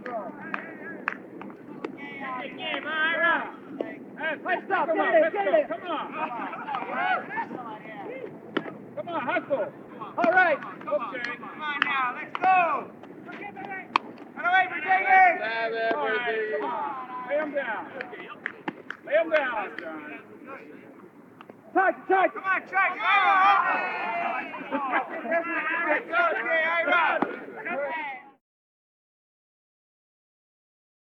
Let's stop. Come on. Come on, hustle. All right. Okay. Come on now, let's go. Run away, Virginia. All right, come on. Lay him down. Lay him down, John. Touch. Come on, Chuck. Go. Okay, all right.